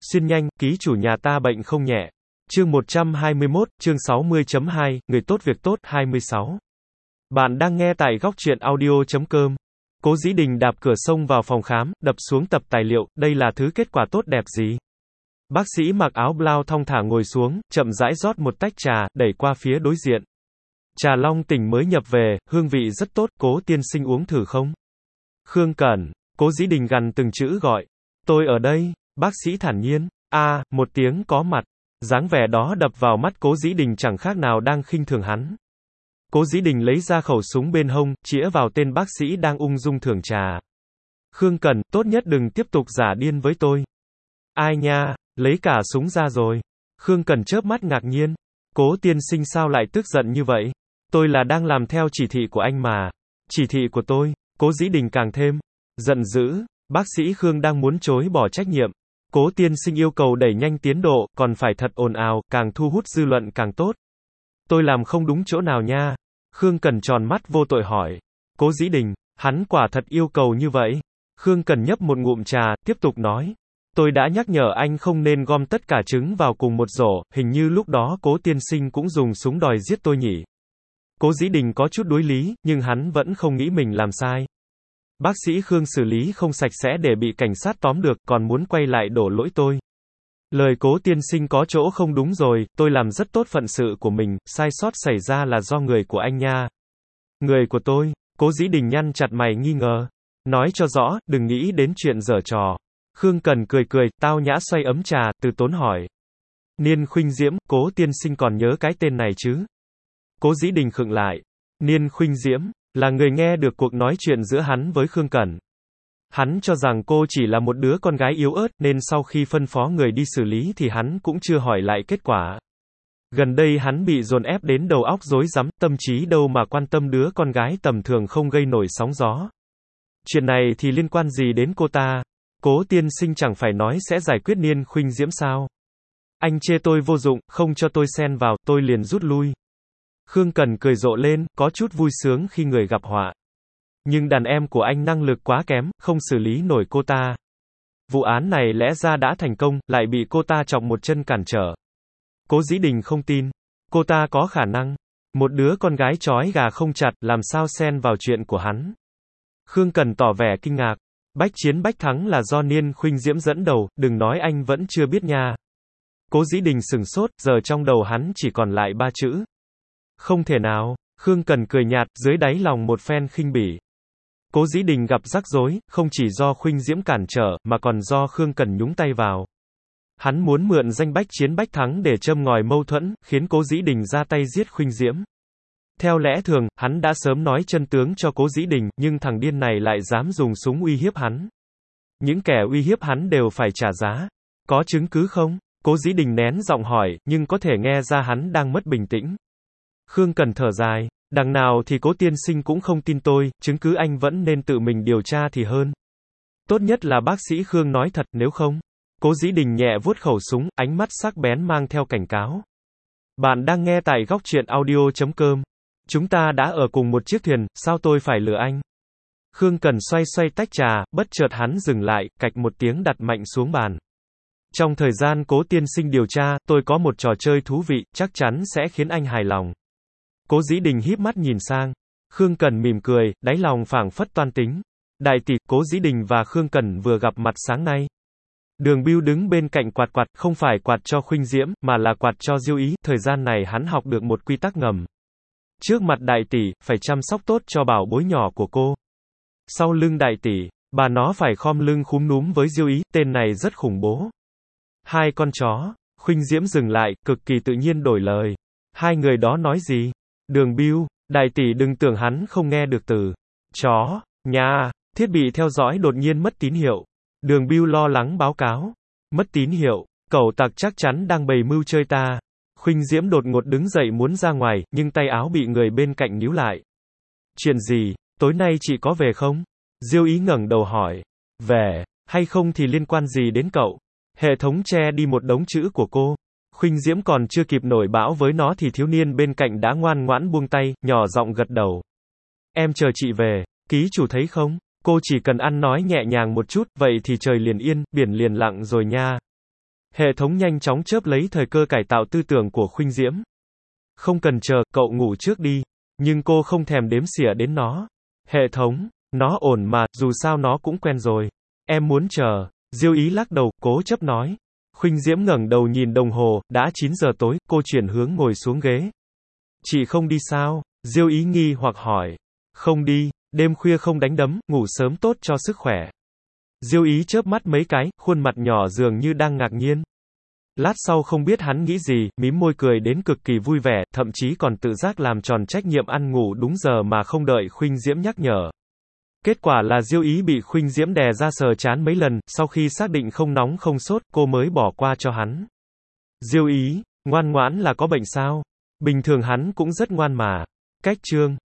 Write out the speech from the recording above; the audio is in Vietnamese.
Xuyên nhanh, ký chủ nhà ta bệnh không nhẹ. Chương 121, chương 60.2, người tốt việc tốt, 26. Bạn đang nghe tại góc truyện audio.com. Cố Dĩ Đình đạp cửa xông vào phòng khám, đập xuống tập tài liệu, đây là thứ kết quả tốt đẹp gì? Bác sĩ mặc áo blau thong thả ngồi xuống, chậm rãi rót một tách trà, đẩy qua phía đối diện. Trà long tỉnh mới nhập về, hương vị rất tốt, Cố tiên sinh uống thử không? Khương Cẩn, Cố Dĩ Đình gằn từng chữ gọi. Tôi ở đây, bác sĩ thản nhiên. Một tiếng có mặt. Dáng vẻ đó đập vào mắt Cố Dĩ Đình chẳng khác nào đang khinh thường hắn. Cố Dĩ Đình lấy ra khẩu súng bên hông, chĩa vào tên bác sĩ đang ung dung thưởng trà. Khương Cẩn, tốt nhất đừng tiếp tục giả điên với tôi. Ai nha, lấy cả súng ra rồi. Khương Cẩn chớp mắt ngạc nhiên. Cố tiên sinh sao lại tức giận như vậy? Tôi là đang làm theo chỉ thị của anh mà. Chỉ thị của tôi. Cố Dĩ Đình càng thêm giận dữ. Bác sĩ Khương đang muốn chối bỏ trách nhiệm. Cố tiên sinh yêu cầu đẩy nhanh tiến độ, còn phải thật ồn ào, càng thu hút dư luận càng tốt. Tôi làm không đúng chỗ nào nha? Khương Cẩn tròn mắt vô tội hỏi. Cố Dĩ Đình, hắn quả thật yêu cầu như vậy. Khương Cẩn nhấp một ngụm trà, tiếp tục nói. Tôi đã nhắc nhở anh không nên gom tất cả trứng vào cùng một rổ, hình như lúc đó Cố tiên sinh cũng dùng súng đòi giết tôi nhỉ. Cố Dĩ Đình có chút đối lý, nhưng hắn vẫn không nghĩ mình làm sai. Bác sĩ Khương xử lý không sạch sẽ để bị cảnh sát tóm được, còn muốn quay lại đổ lỗi tôi. Lời Cố tiên sinh có chỗ không đúng rồi, tôi làm rất tốt phận sự của mình, sai sót xảy ra là do người của anh nha. Người của tôi? Cố Dĩ Đình nhăn chặt mày nghi ngờ. Nói cho rõ, đừng nghĩ đến chuyện giở trò. Khương Cẩn cười cười, tao nhã xoay ấm trà, từ tốn hỏi. Niên Khuynh Diễm, Cố tiên sinh còn nhớ cái tên này chứ? Cố Dĩ Đình khựng lại. Niên Khuynh Diễm là người nghe được cuộc nói chuyện giữa hắn với Khương Cẩn. Hắn cho rằng cô chỉ là một đứa con gái yếu ớt, nên sau khi phân phó người đi xử lý thì hắn cũng chưa hỏi lại kết quả. Gần đây hắn bị dồn ép đến đầu óc rối rắm, tâm trí đâu mà quan tâm đứa con gái tầm thường không gây nổi sóng gió. Chuyện này thì liên quan gì đến cô ta? Cố tiên sinh chẳng phải nói sẽ giải quyết Niên Khuynh Diễm sao? Anh chê tôi vô dụng, không cho tôi xen vào, tôi liền rút lui. Khương Cẩn cười rộ lên, có chút vui sướng khi người gặp họa. Nhưng đàn em của anh năng lực quá kém, không xử lý nổi cô ta. Vụ án này lẽ ra đã thành công, lại bị cô ta chọc một chân cản trở. Cố Dĩ Đình không tin. Cô ta có khả năng. Một đứa con gái trói gà không chặt, làm sao xen vào chuyện của hắn. Khương Cẩn tỏ vẻ kinh ngạc. Bách chiến bách thắng là do Niên Khuynh Diễm dẫn đầu, đừng nói anh vẫn chưa biết nha. Cố Dĩ Đình sừng sốt, giờ trong đầu hắn chỉ còn lại 3 chữ. Không thể nào. Khương Cẩn cười nhạt, dưới đáy lòng một phen khinh bỉ. Cố Dĩ Đình gặp rắc rối, không chỉ do Khuynh Diễm cản trở, mà còn do Khương Cẩn nhúng tay vào. Hắn muốn mượn danh bách chiến bách thắng để châm ngòi mâu thuẫn, khiến Cố Dĩ Đình ra tay giết Khuynh Diễm. Theo lẽ thường, hắn đã sớm nói chân tướng cho Cố Dĩ Đình, nhưng thằng điên này lại dám dùng súng uy hiếp hắn. Những kẻ uy hiếp hắn đều phải trả giá. Có chứng cứ không? Cố Dĩ Đình nén giọng hỏi, nhưng có thể nghe ra hắn đang mất bình tĩnh. Khương Cẩn thở dài. Đằng nào thì Cố tiên sinh cũng không tin tôi, chứng cứ anh vẫn nên tự mình điều tra thì hơn. Tốt nhất là bác sĩ Khương nói thật, nếu không. Cố Dĩ Đình nhẹ vuốt khẩu súng, ánh mắt sắc bén mang theo cảnh cáo. Bạn đang nghe tại góc truyện audio.com. Chúng ta đã ở cùng một chiếc thuyền, sao tôi phải lừa anh? Khương Cẩn xoay xoay tách trà, bất chợt hắn dừng lại, cạch một tiếng đặt mạnh xuống bàn. Trong thời gian Cố tiên sinh điều tra, tôi có một trò chơi thú vị, chắc chắn sẽ khiến anh hài lòng. Cố Dĩ Đình híp mắt nhìn sang. Khương Cẩn mỉm cười, đáy lòng phảng phất toan tính. Đại tỷ, Cố Dĩ Đình và Khương Cẩn vừa gặp mặt sáng nay. Đường Bưu đứng bên cạnh quạt quạt, không phải quạt cho Khuynh Diễm, mà là quạt cho Diêu Ý. Thời gian này hắn học được một quy tắc ngầm. Trước mặt đại tỷ, phải chăm sóc tốt cho bảo bối nhỏ của cô. Sau lưng đại tỷ, bà nó phải khom lưng khúm núm với Diêu Ý, tên này rất khủng bố. Hai con chó. Khuynh Diễm dừng lại, cực kỳ tự nhiên đổi lời. Hai người đó nói gì? Đường Bưu, đại tỷ đừng tưởng hắn không nghe được từ chó nha. Thiết bị theo dõi đột nhiên mất tín hiệu. Đường Bưu lo lắng báo cáo. Mất tín hiệu, cẩu tặc chắc chắn đang bày mưu chơi ta. Khuynh Diễm đột ngột đứng dậy muốn ra ngoài, nhưng tay áo bị người bên cạnh níu lại. Chuyện gì, tối nay chị có về không? Diêu Ý ngẩng đầu hỏi. Về, hay không thì liên quan gì đến cậu? Hệ thống che đi một đống chữ của cô. Khuynh Diễm còn chưa kịp nổi bão với nó thì thiếu niên bên cạnh đã ngoan ngoãn buông tay, nhỏ giọng gật đầu. Em chờ chị về, ký chủ thấy không? Cô chỉ cần ăn nói nhẹ nhàng một chút, vậy thì trời liền yên, biển liền lặng rồi nha. Hệ thống nhanh chóng chớp lấy thời cơ cải tạo tư tưởng của Khuynh Diễm. Không cần chờ, cậu ngủ trước đi. Nhưng cô không thèm đếm xỉa đến nó. Hệ thống, nó ổn mà, dù sao nó cũng quen rồi. Em muốn chờ. Diêu Ý lắc đầu, cố chấp nói. Khuynh Diễm ngẩng đầu nhìn đồng hồ, đã 9 giờ tối, cô chuyển hướng ngồi xuống ghế. Chị không đi sao? Diêu Ý nghi hoặc hỏi. Không đi, đêm khuya không đánh đấm, ngủ sớm tốt cho sức khỏe. Diêu Ý chớp mắt mấy cái, khuôn mặt nhỏ dường như đang ngạc nhiên. Lát sau không biết hắn nghĩ gì, mím môi cười đến cực kỳ vui vẻ, thậm chí còn tự giác làm tròn trách nhiệm ăn ngủ đúng giờ mà không đợi Khuynh Diễm nhắc nhở. Kết quả là Diêu Ý bị Khuynh Diễm đè ra sờ trán mấy lần, sau khi xác định không nóng không sốt, cô mới bỏ qua cho hắn. Diêu Ý, ngoan ngoãn là có bệnh sao? Bình thường hắn cũng rất ngoan mà. Cách chương